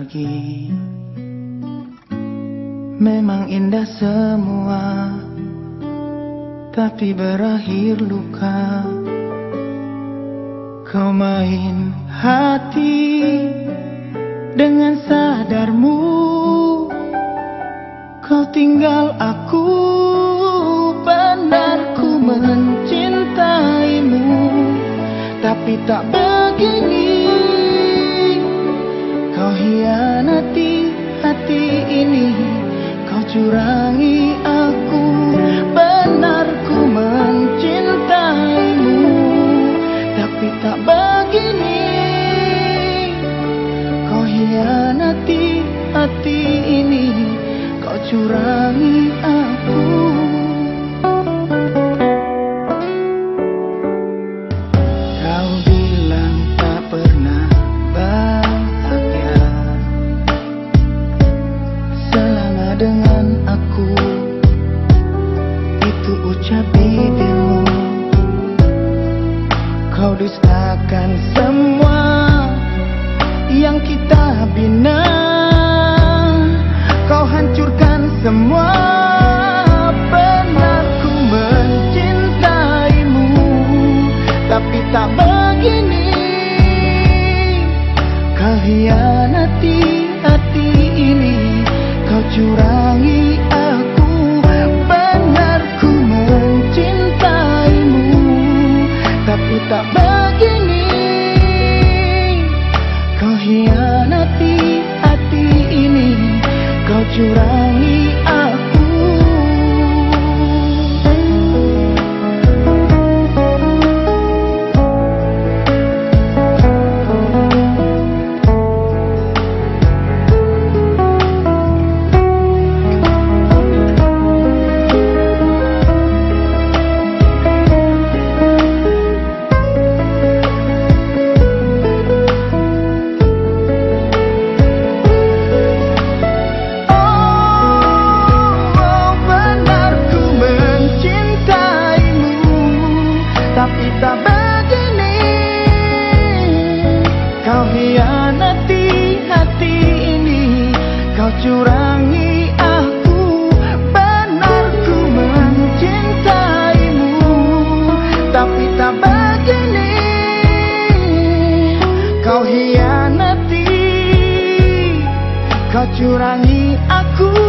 lagi. Memang indah semua, tapi berakhir luka. Kau main hati dengan sadarmu. Kau tinggal aku, benar ku mencintaimu, tapi tak begini. Kau hianati hati ini, kau curangi aku, benar ku mencintaimu, tapi tak begini. Kau hianati hati ini, kau curangi aku. Kau bilang tak pernah bahagia selama dengan aku, itu ucap bibirmu. Kau dustakan semua yang kita bina. Kau hancurkan semua, benar ku mencintaimu, tapi tak begini. Kau hianati hati ini, kau curangi aku, benar ku mencintaimu, tapi tak begini. Kau hianati hati ini, kau curangi aku. Tapi tak begini. Kau hianati hati ini, kau curangi aku, benar ku mencintaimu, tapi tak begini. Kau hianati, kau curangi aku.